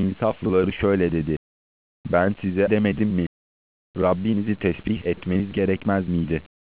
insaflıları şöyle dedi: "Ben size demedim mi? Rabbinizi tesbih etmeniz gerekmez miydi?